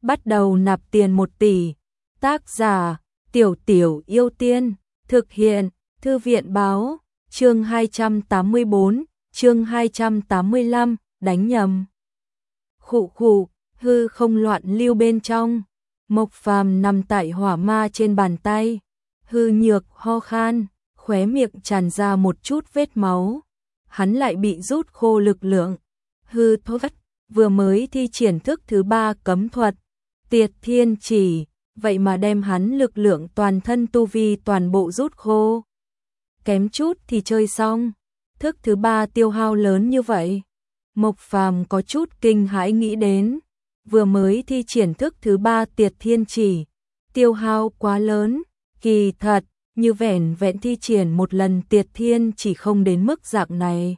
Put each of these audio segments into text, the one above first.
bắt đầu nạp tiền 1 tỷ. Tác giả Tiểu Tiểu Yêu Tiên. Thực hiện Thư viện báo. Chương 284, chương 285, đánh nhầm. Khụ khụ, hư không loạn lưu bên trong. Mộc Phàm nằm tại hỏa ma trên bàn tay, hư nhược ho khan, khóe miệng tràn ra một chút vết máu. Hắn lại bị rút khô lực lượng. Hư thoát, vừa mới thi triển thức thứ 3 cấm thuật, Tiệt Thiên Chỉ, vậy mà đem hắn lực lượng toàn thân tu vi toàn bộ rút khô. Kém chút thì chơi xong, thức thứ 3 tiêu hao lớn như vậy. Mộc Phàm có chút kinh hãi nghĩ đến, vừa mới thi triển thức thứ 3 Tiệt Thiên Chỉ, tiêu hao quá lớn, kỳ thật, như vẻn vẹn thi triển một lần Tiệt Thiên Chỉ không đến mức dạng này.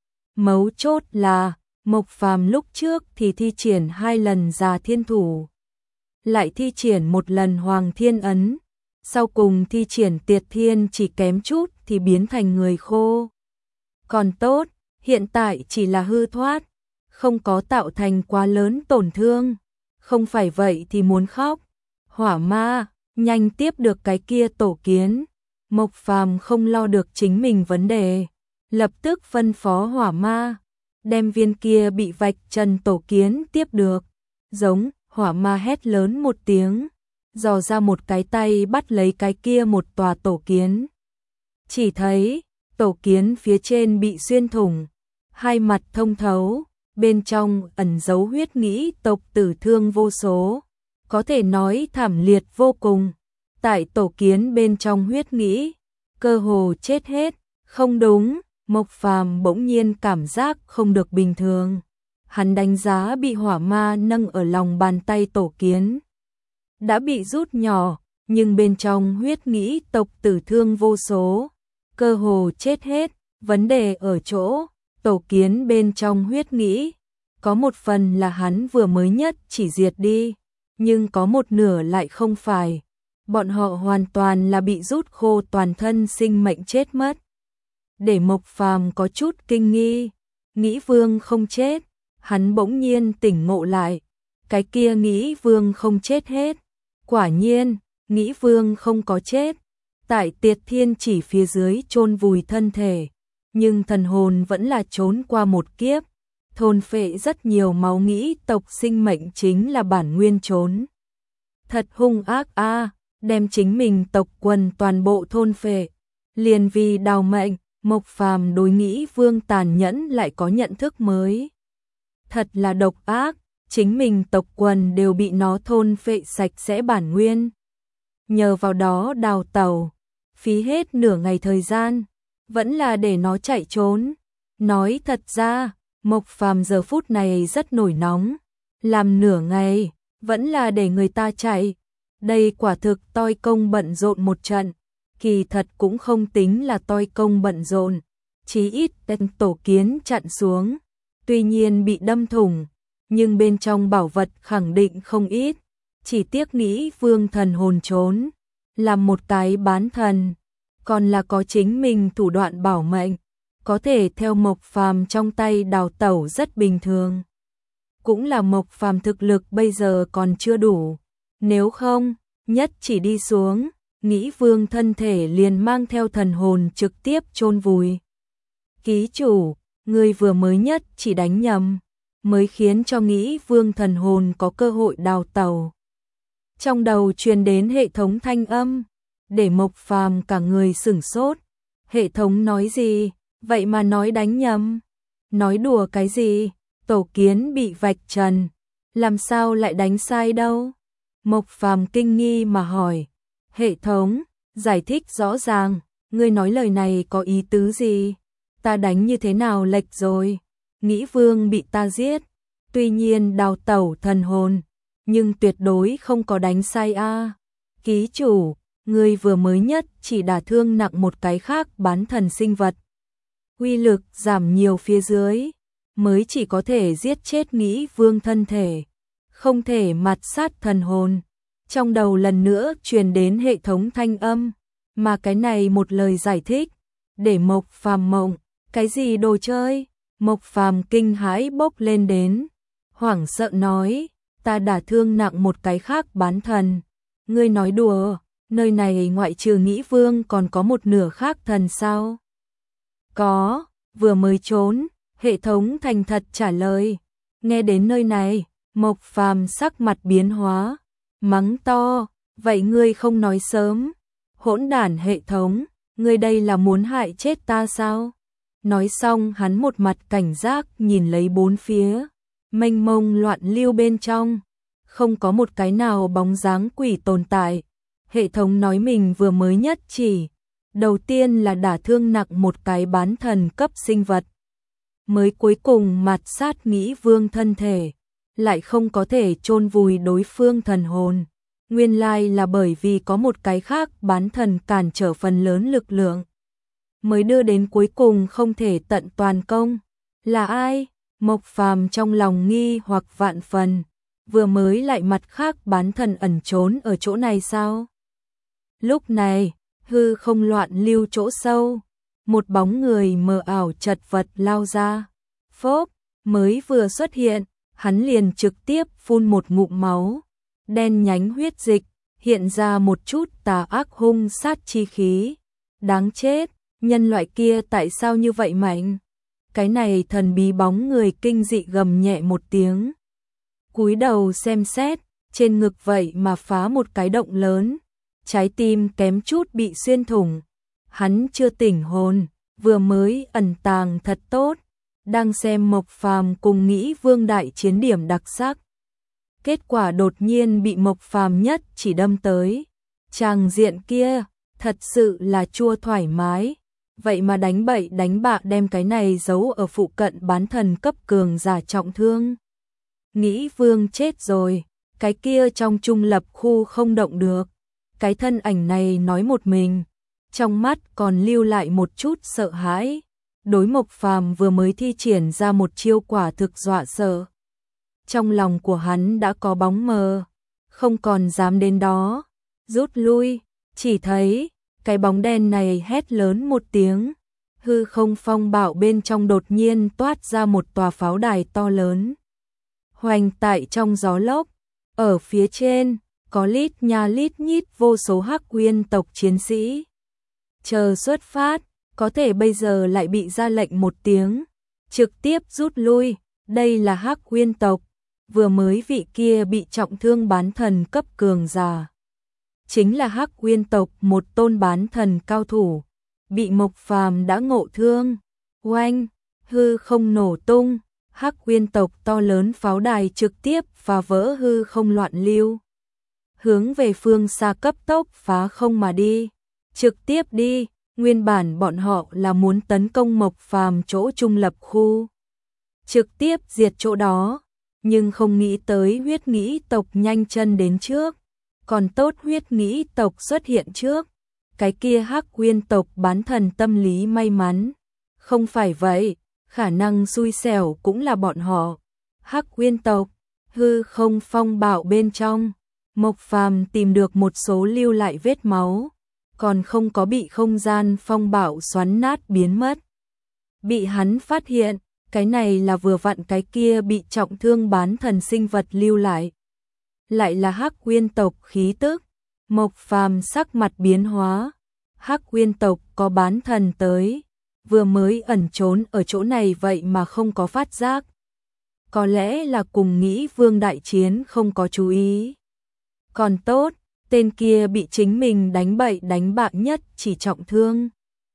Mấu chốt là, Mộc Phàm lúc trước thì thi triển 2 lần Già Thiên Thủ, lại thi triển 1 lần Hoàng Thiên Ấn, sau cùng thi triển Tiệt Thiên Chỉ kém chút thì biến thành người khô. Còn tốt, hiện tại chỉ là hư thoát, không có tạo thành quá lớn tổn thương, không phải vậy thì muốn khóc. Hỏa ma, nhanh tiếp được cái kia tổ kiến. Mộc Phàm không lo được chính mình vấn đề, lập tức phân phó hỏa ma, đem viên kia bị vạch trần tổ kiến tiếp được. Giống, hỏa ma hét lớn một tiếng, dò ra một cái tay bắt lấy cái kia một tòa tổ kiến. Chỉ thấy, tổ kiến phía trên bị xuyên thủng, 2 mặt thông thấu, bên trong ẩn giấu huyết nghĩ tộc tử thương vô số, có thể nói thảm liệt vô cùng. Tại tổ kiến bên trong huyết nghĩ, cơ hồ chết hết. Không đúng, Mộc Phàm bỗng nhiên cảm giác không được bình thường. Hắn đánh giá bị hỏa ma nâng ở lòng bàn tay tổ kiến, đã bị rút nhỏ, nhưng bên trong huyết nghĩ tộc tử thương vô số, cơ hồ chết hết. Vấn đề ở chỗ, tổ kiến bên trong huyết nghĩ, có một phần là hắn vừa mới nhất chỉ diệt đi, nhưng có một nửa lại không phải. Bọn họ hoàn toàn là bị rút khô toàn thân sinh mệnh chết mất. Để Mộc Phàm có chút kinh nghi, Nghĩ Vương không chết, hắn bỗng nhiên tỉnh ngộ lại, cái kia Nghĩ Vương không chết hết. Quả nhiên, Nghĩ Vương không có chết, tại Tiệt Thiên Chỉ phía dưới chôn vùi thân thể, nhưng thần hồn vẫn là trốn qua một kiếp, thôn phệ rất nhiều máu nghĩ tộc sinh mệnh chính là bản nguyên trốn. Thật hung ác a, đem chính mình tộc quần toàn bộ thôn phệ, liền vì đào mệnh. Mộc Phàm đối Nghĩ Vương tàn nhẫn lại có nhận thức mới. Thật là độc ác, chính mình tộc quần đều bị nó thôn phệ sạch sẽ bản nguyên. Nhờ vào đó đào tẩu, phí hết nửa ngày thời gian, vẫn là để nó chạy trốn. Nói thật ra, Mộc Phàm giờ phút này rất nổi nóng, làm nửa ngày, vẫn là để người ta chạy. Đây quả thực toi công bận rộn một trận, kỳ thật cũng không tính là toi công bận rộn, chí ít tên tổ kiến chặn xuống, tuy nhiên bị đâm thủng, nhưng bên trong bảo vật khẳng định không ít, chỉ tiếc Nghĩ Vương thần hồn trốn, làm một cái bán thần, còn là có chính mình thủ đoạn bảo mệnh, có thể theo Mộc Phàm trong tay đào tẩu rất bình thường. Cũng là Mộc Phàm thực lực bây giờ còn chưa đủ, nếu không, nhất chỉ đi xuống, Nghĩ Vương thân thể liền mang theo thần hồn trực tiếp chôn vùi. Ký chủ, người vừa mới nhất chỉ đánh nhầm, mới khiến cho Nghĩ Vương thần hồn có cơ hội đào tẩu. Trong đầu truyền đến hệ thống thanh âm, để Mộc Phàm cả người sửng sốt. Hệ thống nói gì? Vậy mà nói đánh nhầm. Nói đùa cái gì? Tổ kiến bị vạch trần, làm sao lại đánh sai đâu? Mộc Phàm kinh nghi mà hỏi. Hệ thống, giải thích rõ ràng, ngươi nói lời này có ý tứ gì? Ta đánh như thế nào lệch rồi? Nghĩ Vương bị ta giết, tuy nhiên đào tẩu thần hồn, nhưng tuyệt đối không có đánh sai a. Ký chủ, ngươi vừa mới nhất chỉ đả thương nặng một cái khác bán thần sinh vật, uy lực giảm nhiều phía dưới, mới chỉ có thể giết chết Nghĩ Vương thân thể, không thể mạt sát thần hồn. Trong đầu lần nữa truyền đến hệ thống thanh âm, mà cái này một lời giải thích, để Mộc Phàm mộng, cái gì đồ chơi? Mộc Phàm kinh hãi bốc lên đến, hoảng sợ nói, ta đả thương nặng một cái khác bán thần. Ngươi nói đùa, nơi này ngoại trừ Nghĩ Vương còn có một nửa khác thần sao? Có, vừa mới trốn, hệ thống thành thật trả lời. Nghe đến nơi này, Mộc Phàm sắc mặt biến hóa, mắng to, vậy ngươi không nói sớm? Hỗn đản hệ thống, ngươi đây là muốn hại chết ta sao? Nói xong hắn một mặt cảnh giác nhìn lấy bốn phía, mênh mông loạn lưu bên trong, không có một cái nào bóng dáng quỷ tồn tại. Hệ thống nói mình vừa mới nhất chỉ, đầu tiên là đả thương nặng một cái bán thần cấp sinh vật, mới cuối cùng mạt sát Nghĩ Vương thân thể, lại không có thể chôn vùi đối phương thần hồn. Nguyên lai là bởi vì có một cái khác bán thần cản trở phần lớn lực lượng, mới đưa đến cuối cùng không thể tận toàn công. Là ai? Mộc Phàm trong lòng nghi hoặc vạn phần, vừa mới lại mặt khác bán thần ẩn trốn ở chỗ này sao? Lúc này, hư không loạn lưu chỗ sâu, một bóng người mờ ảo chật vật lao ra. Phốp, mới vừa xuất hiện, hắn liền trực tiếp phun một ngụm máu, đen nhánh huyết dịch, hiện ra một chút tà ác hung sát chi khí. Đáng chết, nhân loại kia tại sao như vậy mạnh? Cái này thần bí bóng người kinh dị gầm nhẹ một tiếng, cúi đầu xem xét, trên ngực vậy mà phá một cái động lớn, trái tim kém chút bị xuyên thủng. Hắn chưa tỉnh hồn, vừa mới ẩn tàng thật tốt, đang xem Mộc Phàm cùng Nghĩ Vương đại chiến điểm đặc sắc. Kết quả đột nhiên bị Mộc Phàm nhất chỉ đâm tới. Tràng diện kia, thật sự là chua thoải mái. Vậy mà đánh bậy đánh bạ đem cái này giấu ở phụ cận bán thần cấp cường giả trọng thương. Nghĩ Vương chết rồi, cái kia trong trung lập khu không động được. Cái thân ảnh này nói một mình, trong mắt còn lưu lại một chút sợ hãi. Đối Mộc Phàm vừa mới thi triển ra một chiêu quả thực dọa sợ. Trong lòng của hắn đã có bóng mờ, không còn dám đến đó, rút lui. Chỉ thấy cái bóng đen này hét lớn một tiếng, hư không phong bạo bên trong đột nhiên toát ra một tòa pháo đài to lớn, hoành tại trong gió lốc. Ở phía trên có lít nha lít nhít vô số Hắc Uyên tộc chiến sĩ chờ xuất phát, có thể bây giờ lại bị ra lệnh một tiếng, trực tiếp rút lui. Đây là Hắc Uyên tộc, vừa mới vị kia bị trọng thương bán thần cấp cường giả, chính là Hắc Uyên tộc một tôn bán thần cao thủ, bị Mộc Phàm đã ngộ thương. Oanh, hư không nổ tung, Hắc Uyên tộc to lớn pháo đài trực tiếp phá vỡ hư không loạn lưu, hướng về phương xa cấp tốc phá không mà đi. Trực tiếp đi, nguyên bản bọn họ là muốn tấn công Mộc Phàm chỗ trung lập khu, trực tiếp diệt chỗ đó, nhưng không nghĩ tới Huyết Nghĩ tộc nhanh chân đến trước. Còn tốt Huyết Nghĩ tộc xuất hiện trước, cái kia Hắc Uyên tộc bán thần tâm lý may mắn. Không phải vậy, khả năng xui xẻo cũng là bọn họ. Hắc Uyên tộc, hư không phong bạo bên trong, Mộc Phàm tìm được một số lưu lại vết máu, còn không có bị không gian phong bạo xoắn nát biến mất. Bị hắn phát hiện, cái này là vừa vặn cái kia bị trọng thương bán thần sinh vật lưu lại. Lại là Hắc Uyên tộc khí tức. Mộc Phàm sắc mặt biến hóa. Hắc Uyên tộc có bán thần tới, vừa mới ẩn trốn ở chỗ này vậy mà không có phát giác. Có lẽ là cùng Nghĩ Vương đại chiến không có chú ý. Còn tốt, tên kia bị chính mình đánh bậy đánh bạ nhất chỉ trọng thương,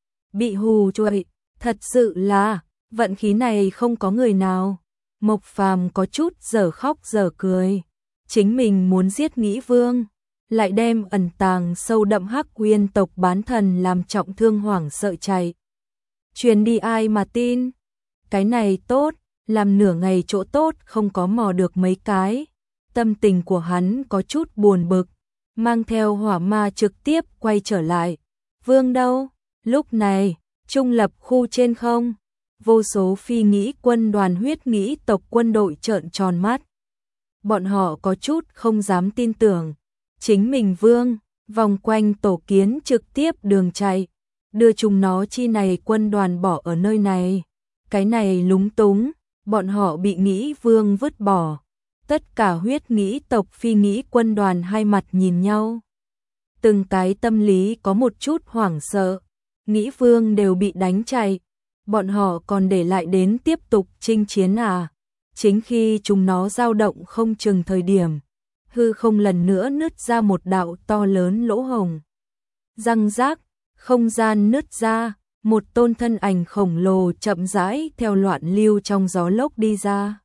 bị hù chuội, thật sự là vận khí này không có người nào. Mộc Phàm có chút dở khóc dở cười, chính mình muốn giết Nghĩ Vương, lại đem ẩn tàng sâu đậm Hắc Uyên tộc bán thần làm trọng thương hoảng sợ chạy. Truyền đi ai mà tin? Cái này tốt, làm nửa ngày chỗ tốt không có mò được mấy cái. Tâm tình của hắn có chút buồn bực, mang theo hỏa ma trực tiếp quay trở lại. Vương đâu? Lúc này, trung lập khu trên không, vô số phi nghĩ quân đoàn Huyết Nghĩ tộc quân đội trợn tròn mắt. Bọn họ có chút không dám tin tưởng, chính mình Vương, vòng quanh tổ kiến trực tiếp đường chạy, đưa chúng nó chi này quân đoàn bỏ ở nơi này. Cái này lúng túng, bọn họ bị Nghĩ Vương vứt bỏ. Tất cả huyết nghĩ tộc phi nghĩ quân đoàn hai mặt nhìn nhau. Từng cái tâm lý có một chút hoảng sợ, nghĩ vương đều bị đánh chạy, bọn họ còn để lại đến tiếp tục chinh chiến à? Chính khi chúng nó dao động không chừng thời điểm, hư không lần nữa nứt ra một đạo to lớn lỗ hổng. Răng rác, không gian nứt ra, một tôn thân ảnh khổng lồ chậm rãi theo loạn lưu trong gió lốc đi ra.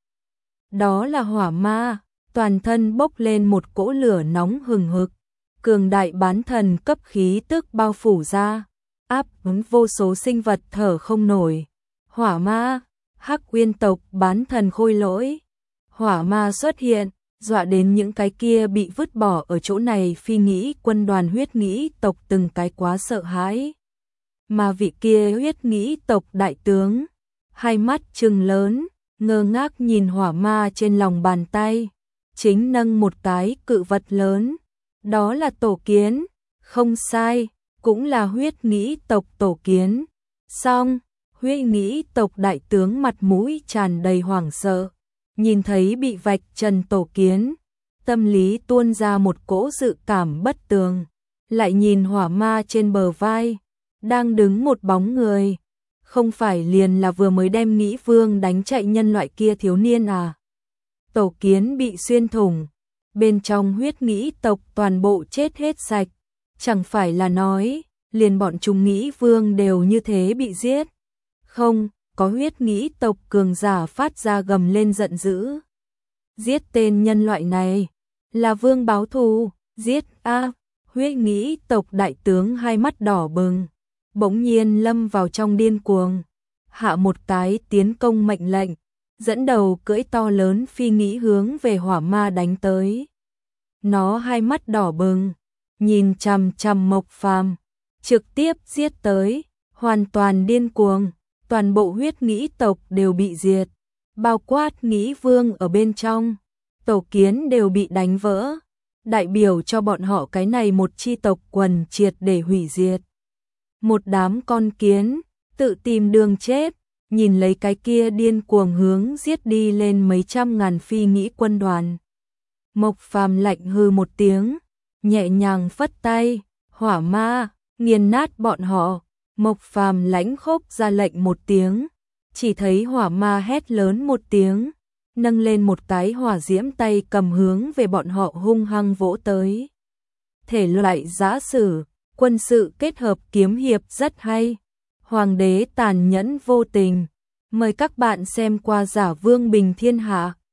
Đó là hỏa ma, toàn thân bốc lên một cỗ lửa nóng hừng hực, cường đại bán thần cấp khí tức bao phủ ra, áp ứng vô số sinh vật thở không nổi. Hỏa ma, Hắc Uyên tộc bán thần khôi lỗi. Hỏa ma xuất hiện, dọa đến những cái kia bị vứt bỏ ở chỗ này phi nghĩ quân đoàn huyết nghĩ tộc từng cái quá sợ hãi. Mà vị kia huyết nghĩ tộc đại tướng, hai mắt trừng lớn, ngơ ngác nhìn hỏa ma trên lòng bàn tay, chính nâng một cái cự vật lớn. Đó là tổ kiến, không sai, cũng là huyết nghĩ tộc tổ kiến. Xong, huyết nghĩ tộc đại tướng mặt mũi tràn đầy hoảng sợ, nhìn thấy bị vạch trần tổ kiến, tâm lý tuôn ra một cỗ dự cảm bất tường, lại nhìn hỏa ma trên bờ vai, đang đứng một bóng người, không phải liền là vừa mới đem nghĩ vương đánh chạy nhân loại kia thiếu niên à? Tổ kiến bị xuyên thủng, bên trong huyết nghĩ tộc toàn bộ chết hết sạch, chẳng phải là nói, liền bọn chúng nghĩ vương đều như thế bị giết. Không, có huyết nghĩ tộc cường giả phát ra gầm lên giận dữ. Giết tên nhân loại này, là vương báo thù, giết a! Huyết nghĩ tộc đại tướng hai mắt đỏ bừng, bỗng nhiên lâm vào trong điên cuồng, hạ một cái tiến công mệnh lệnh, dẫn đầu cưỡi to lớn phi nghĩ hướng về hỏa ma đánh tới. Nó hai mắt đỏ bừng, nhìn chằm chằm Mộc Phàm, trực tiếp giết tới, hoàn toàn điên cuồng, toàn bộ huyết nghĩ tộc đều bị diệt, bao quát nghĩ vương ở bên trong, tổ kiến đều bị đánh vỡ, đại biểu cho bọn họ cái này một chi tộc quần triệt để hủy diệt. Một đám con kiến, tự tìm đường chết, nhìn lấy cái kia điên cuồng hướng giết đi lên mấy trăm ngàn phi nghĩ quân đoàn. Mộc Phàm lạnh hừ một tiếng, nhẹ nhàng phất tay, hỏa ma, nghiền nát bọn họ. Mộc Phàm lãnh khốc ra lệnh một tiếng, chỉ thấy hỏa ma hét lớn một tiếng, nâng lên một cái hỏa diễm tay cầm hướng về bọn họ hung hăng vỗ tới. Thể loại giã sử, quân sự kết hợp kiếm hiệp rất hay. Hoàng đế tàn nhẫn vô tình. Mời các bạn xem qua Giả Vương Bình Thiên Hạ.